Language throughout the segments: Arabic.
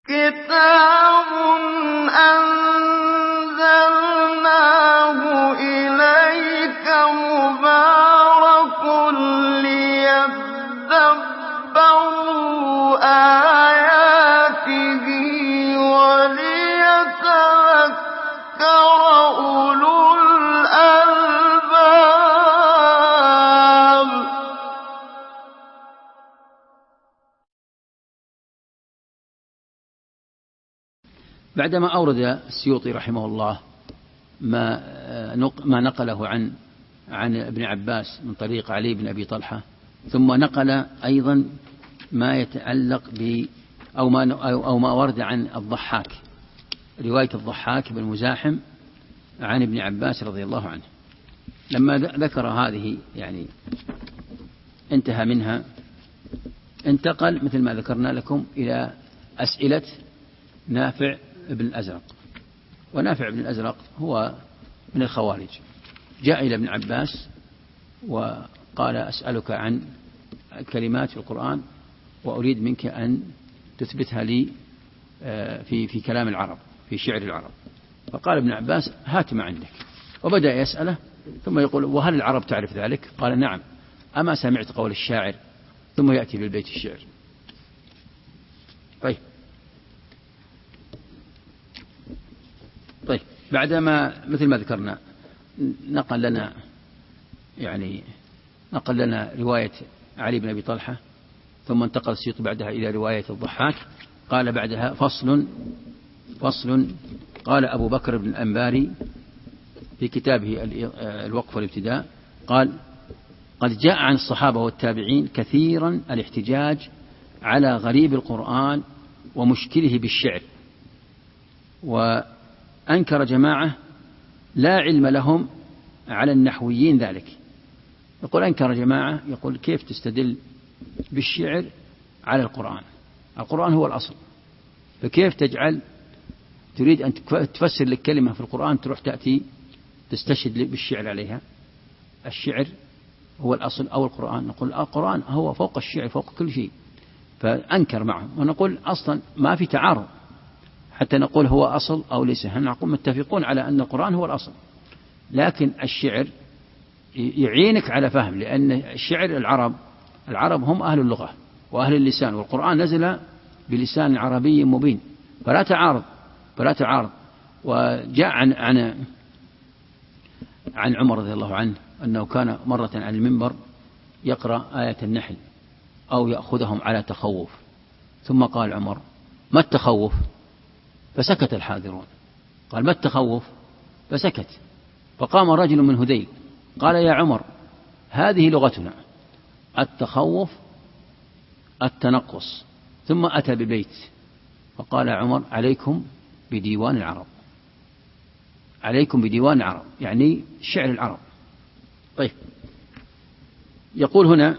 كتاب أنزلناه إليك مبارك ليدبروا آياته وليتذكر أولو الألباب. بعدما أورد السيوطي رحمه الله ما نقله عن ابن عباس من طريق علي بن أبي طلحة، ثم نقل أيضا ما يتعلق أو ما ورد عن الضحاك، رواية الضحاك بن مزاحم عن ابن عباس رضي الله عنه. لما ذكر هذه يعني انتهى منها، انتقل مثل ما ذكرنا لكم إلى أسئلة نافع بن الأزرق. ونافع بن الأزرق هو من الخوارج، جاء إلى ابن عباس وقال: أسألك عن كلمات في القرآن وأريد منك أن تثبتها لي في كلام العرب، في شعر العرب. فقال ابن عباس: هات ما عندك. وبدأ يسأله، ثم يقول: وهل العرب تعرف ذلك؟ قال: نعم. أما سمعت قول الشاعر؟ ثم يأتي بالبيت الشعر. طيب بعدما مثل ما ذكرنا نقل لنا رواية علي بن أبي طلحة، ثم انتقل السيوطي بعدها إلى رواية الضحاك. قال بعدها: فصل. قال أبو بكر بن الأنباري في كتابه الوقف والابتداء، قال: قد جاء عن الصحابة والتابعين كثيرا الاحتجاج على غريب القرآن ومشكله بالشعر، وأنكر جماعة لا علم لهم على النحويين ذلك. يقول أنكر جماعة، يقول: كيف تستدل بالشعر على القرآن؟ القرآن هو الأصل، فكيف تريد أن تفسر لك كلمة في القرآن تروح تأتي تستشهد بالشعر عليها؟ الشعر هو الأصل أو القرآن؟ نقول القرآن هو فوق الشعر، فوق كل شيء. فأنكر معهم، ونقول أصلا ما في تعارض حتى نقول هو أصل أو ليس. نقول متفقون على أن القرآن هو الأصل، لكن الشعر يعينك على فهم، لأن الشعر العرب هم أهل اللغة وأهل اللسان، والقرآن نزل بلسان عربي مبين، فلا تعارض. وجاء عن عمر رضي الله عنه أنه كان مرة على المنبر يقرأ آية النحل أو يأخذهم على تخوف، ثم قال عمر: ما التخوف؟ فسكت الحاضرون. قال: ما التخوف؟ فسكت. فقام رجل من هذيل قال: يا عمر، هذه لغتنا، التخوف التنقص. ثم أتى ببيت، فقال عمر: عليكم بديوان العرب، عليكم بديوان العرب، يعني شعر العرب. طيب، يقول هنا،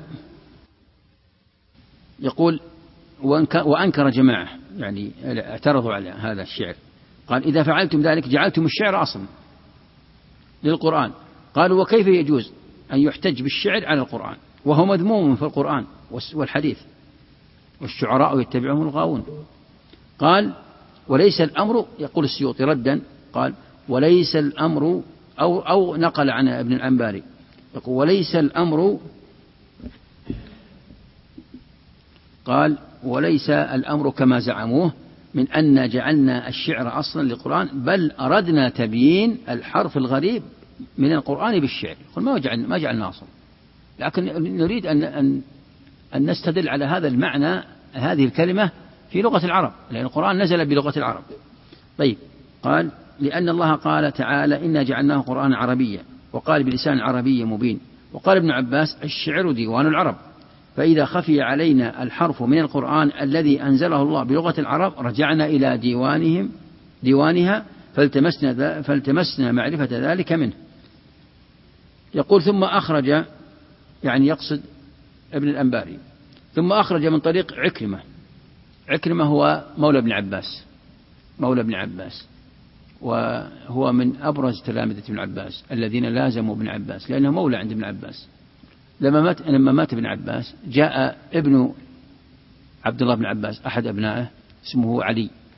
يقول: وأنكر جماعة، يعني اعترضوا على هذا الشعر. قال: إذا فعلتم ذلك جعلتم الشعر أصلا للقرآن. قالوا: وكيف يجوز أن يحتج بالشعر على القرآن وهو مذموم في القرآن والحديث، والشعراء يتبعهم الغاوون؟ قال: وليس الأمر، يقول السيوطي ردا، قال: وليس الأمر، أو نقل عن ابن الأنباري يقول: وليس الأمر، قال: وليس الأمر كما زعموه من أن جعلنا الشعر أصلا للقرآن، بل أردنا تبيين الحرف الغريب من القرآن بالشعر. يقول: ما جعلنا أصلا، لكن نريد أن نستدل على هذا المعنى، هذه الكلمة في لغة العرب، لأن القرآن نزل بلغة العرب. طيب، قال: لأن الله قال تعالى: إنا جعلناه قرآنا عربيا، وقال بلسان عربي مبين. وقال ابن عباس: الشعر ديوان العرب، فإذا خفي علينا الحرف من القرآن الذي أنزله الله بلغة العرب رجعنا إلى ديوانها فالتمسنا معرفة ذلك منه. يقول: ثم أخرج، يعني يقصد ابن الأنباري، ثم أخرج من طريق عكرمة هو مولى ابن عباس، وهو من أبرز تلامذة ابن عباس الذين لازموا ابن عباس، لأنه مولى عند ابن عباس. لما مات ابن عباس جاء ابن عبد الله بن عباس أحد أبنائه اسمه علي،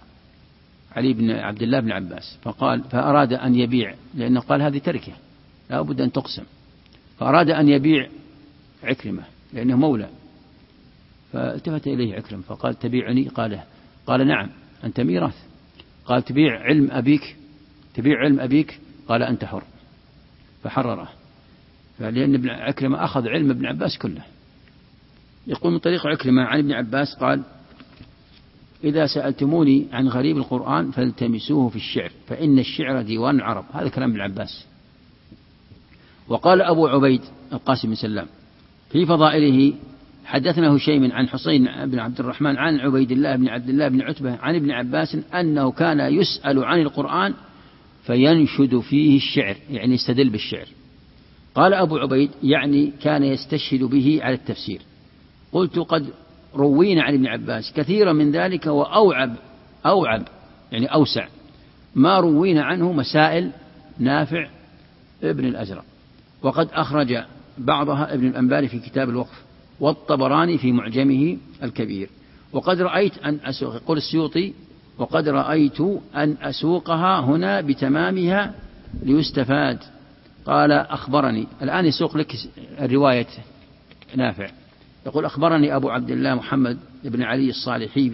علي بن عبد الله بن عباس، فأراد أن يبيع، لأنه قال هذه تركة لا بد أن تقسم، فأراد أن يبيع عكرمة لأنه مولى، فالتفت إليه عكرمة فقال تبيعني؟ قال نعم أنت ميراث. قال تبيع علم أبيك؟ قال أنت حر، فحرره. فلأن ابن عكرمة أخذ علم ابن عباس كله. يقول من طريق عكرمة عن ابن عباس قال إذا سألتموني عن غريب القرآن فالتمسوه في الشعر فإن الشعر ديوان العرب. هذا كلام ابن عباس. وقال أبو عبيد القاسم بن سلام في فضائله حدثنا هشيم عن حسين بن عبد الرحمن عن عبيد الله بن عبد الله بن عتبة عن ابن عباس أنه كان يسأل عن القرآن فينشد فيه الشعر، يعني يستدل بالشعر. قال أبو عبيد يعني كان يستشهد به على التفسير. قلت قد روينا عن ابن عباس كثيرا من ذلك وأوعب يعني أوسع ما روينا عنه مسائل نافع ابن الأزرق، وقد أخرج بعضها ابن الأنباري في كتاب الوقف والطبراني في معجمه الكبير. وقد رأيت أن أسوق، يقول السيوطي وقد رأيت أن أسوقها هنا بتمامها ليستفاد. قال أخبرني، الآن يسوق لك الرواية نافع، يقول أخبرني أبو عبد الله محمد بن علي الصالحي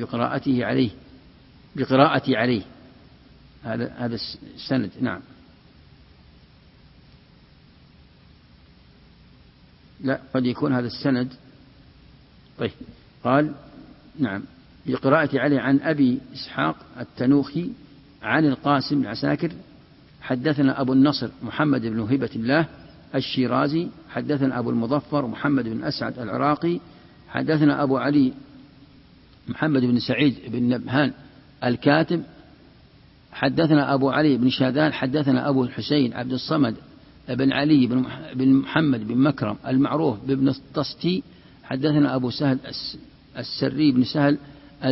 بقراءتي عليه. هذا السند. نعم، لا قد يكون هذا السند. طيب قال نعم بقراءتي عليه عن أبي إسحاق التنوخي عن القاسم بن عساكر حدثنا أبو النصر محمد بن هبة الله الشيرازي حدثنا أبو المظفر محمد بن أسعد العراقي حدثنا أبو علي محمد بن سعيد بن نبهان الكاتب حدثنا أبو علي بن شاذان حدثنا أبو الحسين عبد الصمد بن علي بن محمد بن مكرم المعروف بابن الطستي حدثنا أبو سهل السري بن سهل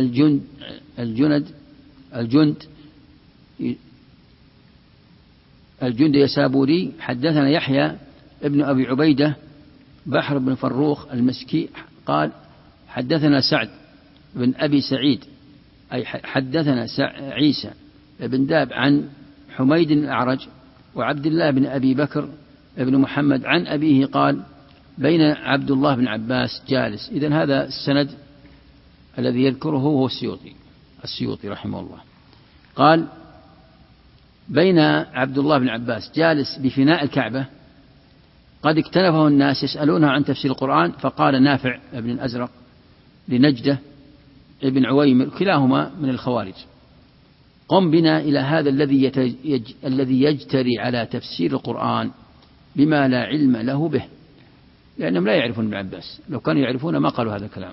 الجند يسابوري حدثنا يحيى ابن أبي عبيدة بحر بن فروخ المسكي قال حدثنا سعد بن أبي سعيد أي حدثنا عيسى بن داب عن حميد الأعرج وعبد الله بن أبي بكر بن محمد عن أبيه قال بين عبد الله بن عباس جالس. إذن هذا السند الذي يذكره هو السيوطي رحمه الله. قال بين عبد الله بن عباس جالس بفناء الكعبة قد اكتنفه الناس يسألونه عن تفسير القرآن فقال نافع بن الأزرق لنجدة ابن عويمر كلاهما من الخوارج قم بنا إلى هذا الذي يجتري على تفسير القرآن بما لا علم له به، لأنهم لا يعرفون ابن عباس، لو كانوا يعرفون ما قالوا هذا الكلام.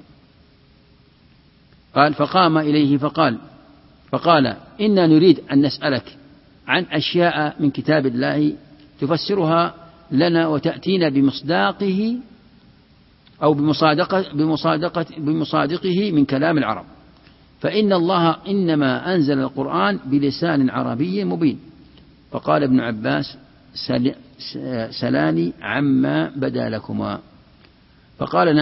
قال فقام إليه فقال إنا نريد أن نسألك عن أشياء من كتاب الله تفسرها لنا وتأتينا بمصداقه أو بمصادقه من كلام العرب، فإن الله إنما أنزل القرآن بلسان عربي مبين. فقال ابن عباس سلاني عما بدا لكما. فقال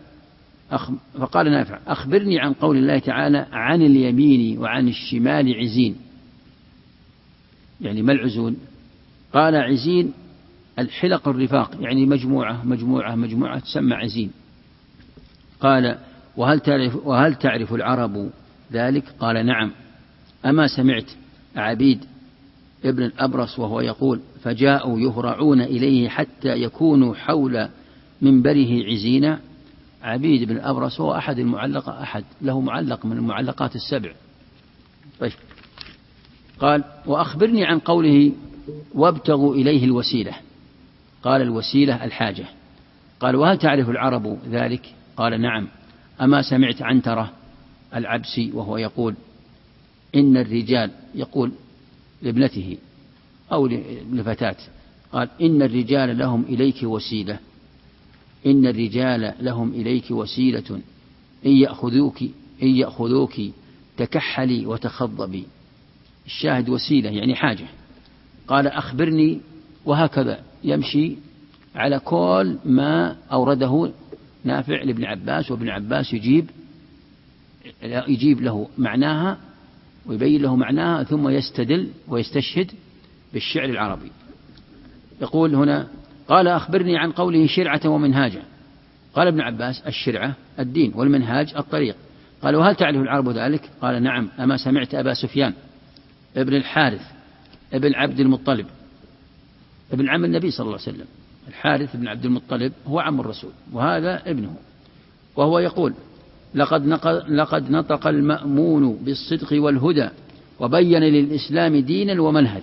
نافع أخبرني عن قول الله تعالى عن اليمين وعن الشمال عزين، يعني ما العزون؟ قال عزين الحلق الرفاق، يعني مجموعة تسمى عزين. قال وهل تعرف العرب ذلك؟ قال نعم. أما سمعت عبيد ابن الأبرص وهو يقول فجاءوا يهرعون إليه حتى يكونوا حول منبره عزينا؟ عبيد بن الأبرص هو أحد له معلق من المعلقات السبع. طيب قال وأخبرني عن قوله وابتغوا إليه الوسيلة. قال الوسيلة الحاجة. قال وهل تعرف العرب ذلك؟ قال نعم. أما سمعت عنترة العبسي وهو يقول إن الرجال، يقول لابنته أو لفتاة، قال إن الرجال لهم إليك وسيلة، إن الرجال لهم إليك وسيلة إن يأخذوك تكحلي وتخضبي. الشاهد وسيلة يعني حاجة. قال أخبرني، وهكذا يمشي على كل ما أورده نافع لابن عباس، وابن عباس يجيب له معناها ويبين له معناها ثم يستدل ويستشهد بالشعر العربي. يقول هنا: قال أخبرني عن قوله شرعة ومنهاجا. قال ابن عباس: الشرعة الدين، والمنهاج الطريق. قال: وهل تعرف العرب ذلك؟ قال: نعم. أما سمعت أبا سفيان ابن الحارث ابن عبد المطلب ابن عم النبي صلى الله عليه وسلم، الحارث بن عبد المطلب هو عم الرسول وهذا ابنه، وهو يقول: لقد نطق المأمون بالصدق والهدى وبين للإسلام دينا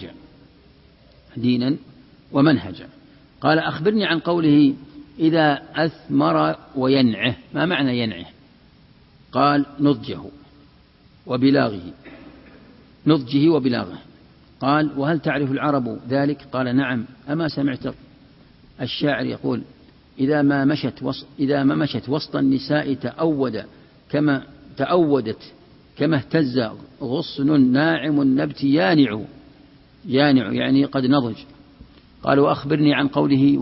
ومنهجا. قال: أخبرني عن قوله إذا أثمر وينعه. ما معنى ينعه؟ قال: نضجه وبلاغه. قال: وهل تعرف العرب ذلك؟ قال: نعم. أما سمعت الشاعر يقول: إذا ما مشت وسط النساء تأودت كما اهتز غصن ناعم النبت يانع يعني قد نضج. قال: وأخبرني عن قوله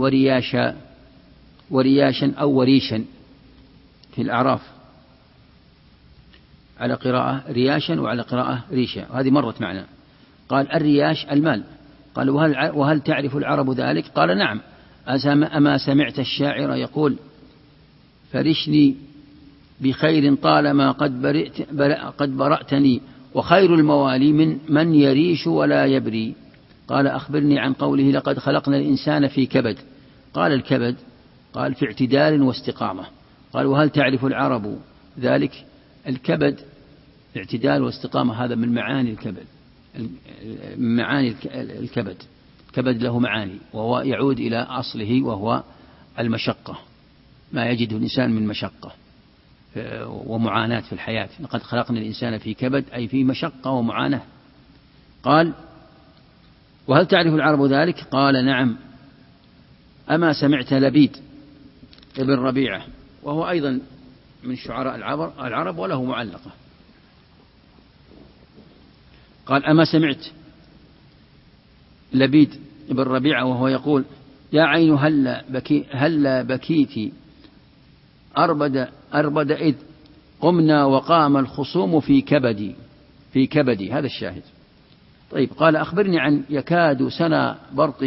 ورياشا أو وريشا في الأعراف، على قراءة رياشا وعلى قراءة ريشا، هذه مرت معنا. قال: الرياش المال. قال: وهل تعرف العرب ذلك؟ قال: نعم. أما سمعت الشاعر يقول: فرشني بخير طالما قد برأتني، وخير الموالي من يريش ولا يبري. قال: أخبرني عن قوله لقد خلقنا الإنسان في كبد. قال: الكبد قال في اعتدال واستقامة. قال: وهل تعرف العرب ذلك؟ الكبد اعتدال واستقامة، هذا من معاني الكبد. الكبد له معاني، وهو يعود إلى أصله وهو المشقة، ما يجده الإنسان من مشقة ومعاناة في الحياة. لقد خلقنا الإنسان في كبد أي في مشقة ومعاناة. قال: وهل تعرف العرب ذلك؟ قال: نعم. أما سمعت لبيد ابن ربيعة، وهو أيضا من شعراء العرب وله معلقة. قال: أما سمعت لبيد ابن ربيعة وهو يقول: يا عين هلا بكيت أربد إذ قمنا وقام الخصوم في كبدي. هذا الشاهد. طيب. قال: أخبرني عن يكاد سنا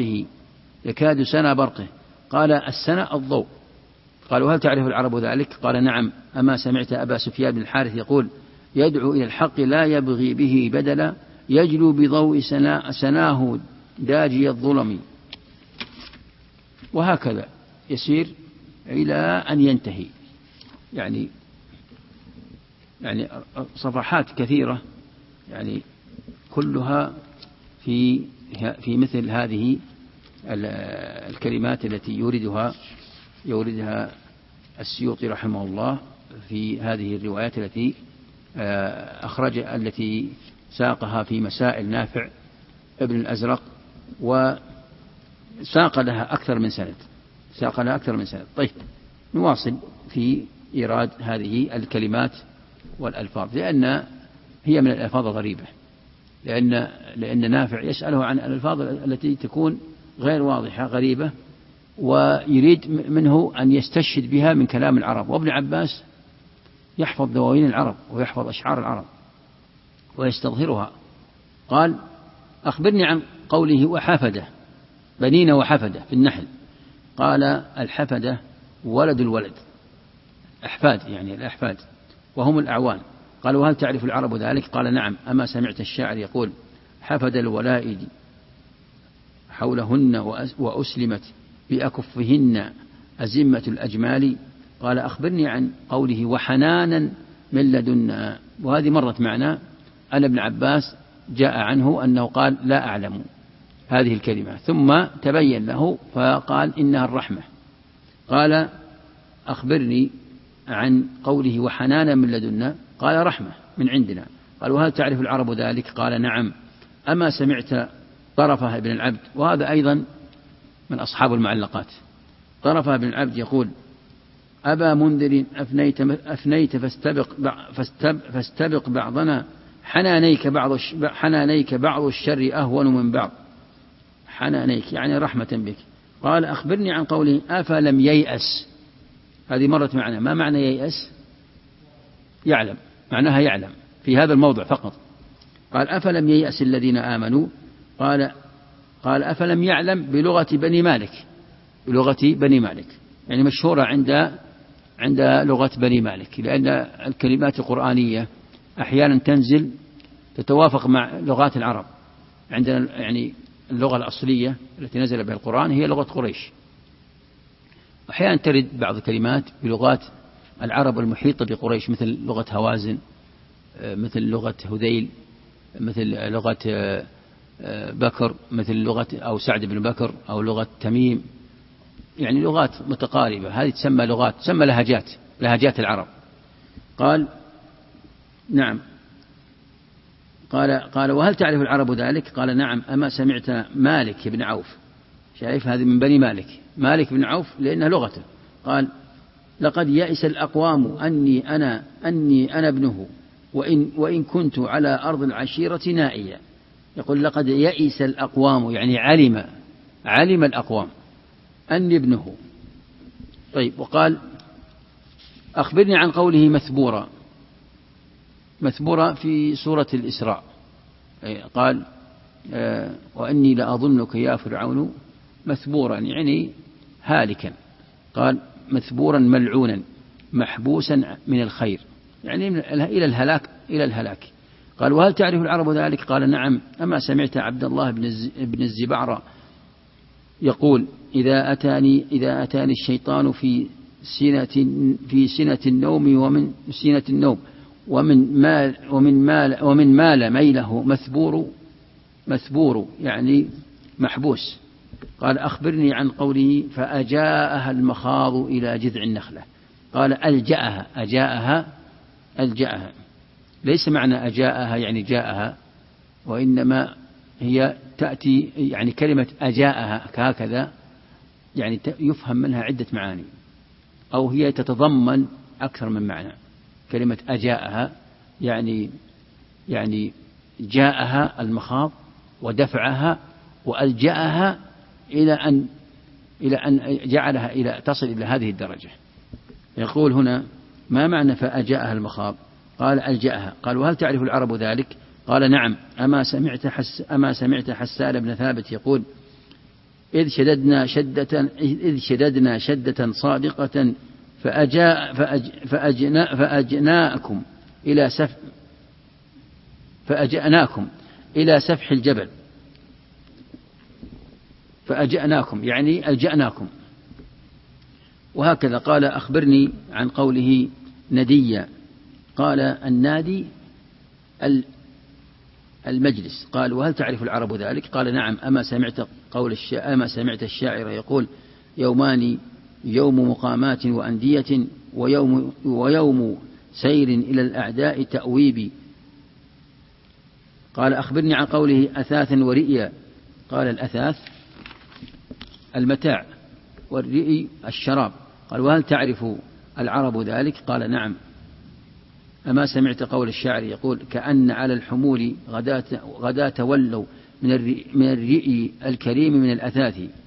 برقه. قال: السنا الضوء. قال: وهل تعرف العرب ذلك؟ قال: نعم. أما سمعت أبا سفيان بن الحارث يقول: يدعو إلى الحق لا يبغي به بدلا، يجلو بضوء سناه داجي الظلم. وهكذا يسير إلى أن ينتهي، يعني صفحات كثيرة، يعني كلها في مثل هذه الكلمات التي يوردها السيوطي رحمه الله في هذه الروايات التي التي ساقها في مسائل نافع ابن الأزرق، وساق لها أكثر من سند. طيب، نواصل في إيراد هذه الكلمات والألفاظ، لأن هي من الألفاظ الغريبة، لأن نافع يسأله عن الألفاظ التي تكون غير واضحة غريبة، ويريد منه أن يستشهد بها من كلام العرب. وابن عباس يحفظ دواوين العرب ويحفظ أشعار العرب ويستظهرها. قال: أخبرني عن قوله وحفدة، بنين وحفدة في النحل. قال: الحفدة ولد الولد، أحفاد يعني الأحفاد، وهم الأعوان. قال: وهل تعرف العرب ذلك؟ قال: نعم. أما سمعت الشاعر يقول: حفد الولائد حولهن وأسلمت بأكفهن أزمة الأجمال. قال: أخبرني عن قوله وحنانا من لدنا. وهذه مرت معنا أن ابن عباس جاء عنه أنه قال: لا أعلم هذه الكلمة، ثم تبين له فقال: إنها الرحمة. قال: أخبرني عن قوله وحنانا من لدنا. قال: رحمة من عندنا. قال: وهل تعرف العرب ذلك؟ قال: نعم. أما سمعت طرفة بن العبد، وهذا أيضا من أصحاب المعلقات. طرفة بن العبد يقول: أبا منذر أفنيت فاستبق بعضنا، حنانيك بعض الشر أهون من بعض. حنانيك يعني رحمة بك. قال: أخبرني عن قوله أفلم ييأس. هذه مرت معنا. ما معنى ييأس؟ يعلم، معناها يعلم في هذا الموضع فقط. قال أفلم ييأس الذين آمنوا قال أفلم يعلم بلغة بني مالك، بلغة بني مالك، يعني مشهورة عند لغة بني مالك، لأن الكلمات القرآنية أحيانا تنزل تتوافق مع لغات العرب. عندنا يعني اللغة الأصلية التي نزل بها القرآن هي لغة قريش، أحيانا ترد بعض الكلمات بلغات العرب المحيطة بقريش، مثل لغة هوازن، مثل لغة هذيل، مثل لغة بكر، مثل لغة أو سعد بن بكر، أو لغة تميم، يعني لغات متقاربة، هذه تسمى لغات، تسمى لهجات العرب. قال نعم. قال وهل تعرف العرب ذلك؟ قال نعم. أما سمعت مالك بن عوف، شايف هذه من بني مالك بن عوف لأنها لغته. قال لقد يئس الأقوام أني أنا ابنه وإن كنت على أرض العشيرة نائيا. يقول لقد يئس الأقوام، يعني علم الأقوام أني ابنه. طيب، وقال أخبرني عن قوله مثبورة في سورة الإسراء، قال وأني لأظنك يا فرعون مثبورا، يعني هالكا. قال مثبورا ملعونا محبوسا من الخير، يعني إلى الهلاك. قال وهل تعرف العرب ذلك؟ قال نعم. أما سمعت عبد الله بن الزبعرة يقول إذا أتاني الشيطان في سنة النوم ومن سنة النوم ومن مال ميله مثبور، يعني محبوس. قال أخبرني عن قوله فأجاءها المخاض إلى جذع النخلة. قال ألجأها، ليس معنى أجاءها يعني جاءها، وإنما هي تأتي يعني كلمة أجاءها هكذا، يعني يفهم منها عدة معاني، أو هي تتضمن أكثر من معنى. كلمة أجاءها يعني جاءها المخاض ودفعها وألجأها إلى أن جعلها تصل إلى هذه الدرجة. يقول هنا ما معنى فأجاءها المخاض؟ قال ألجأها. قال وهل تعرف العرب ذلك؟ قال نعم. أما سمعت حسان بن ثابت يقول إذ شددنا شدة صادقة فأجأناكم إلى سفح الجبل، فأجأناكم يعني ألجأناكم. وهكذا قال أخبرني عن قوله نديا. قال النادي المجلس. قال وهل تعرف العرب ذلك؟ قال نعم. أما سمعت الشاعر يقول يومان يوم مقامات وأندية ويوم سير إلى الأعداء تأويبي. قال أخبرني عن قوله أثاثا ورئيا. قال الأثاث المتاع والرئي الشراب. قال وهل تعرف العرب ذلك؟ قال نعم. أما سمعت قول الشاعر يقول كأن على الحمول غدا تولوا من الرئي الكريم من الأثاث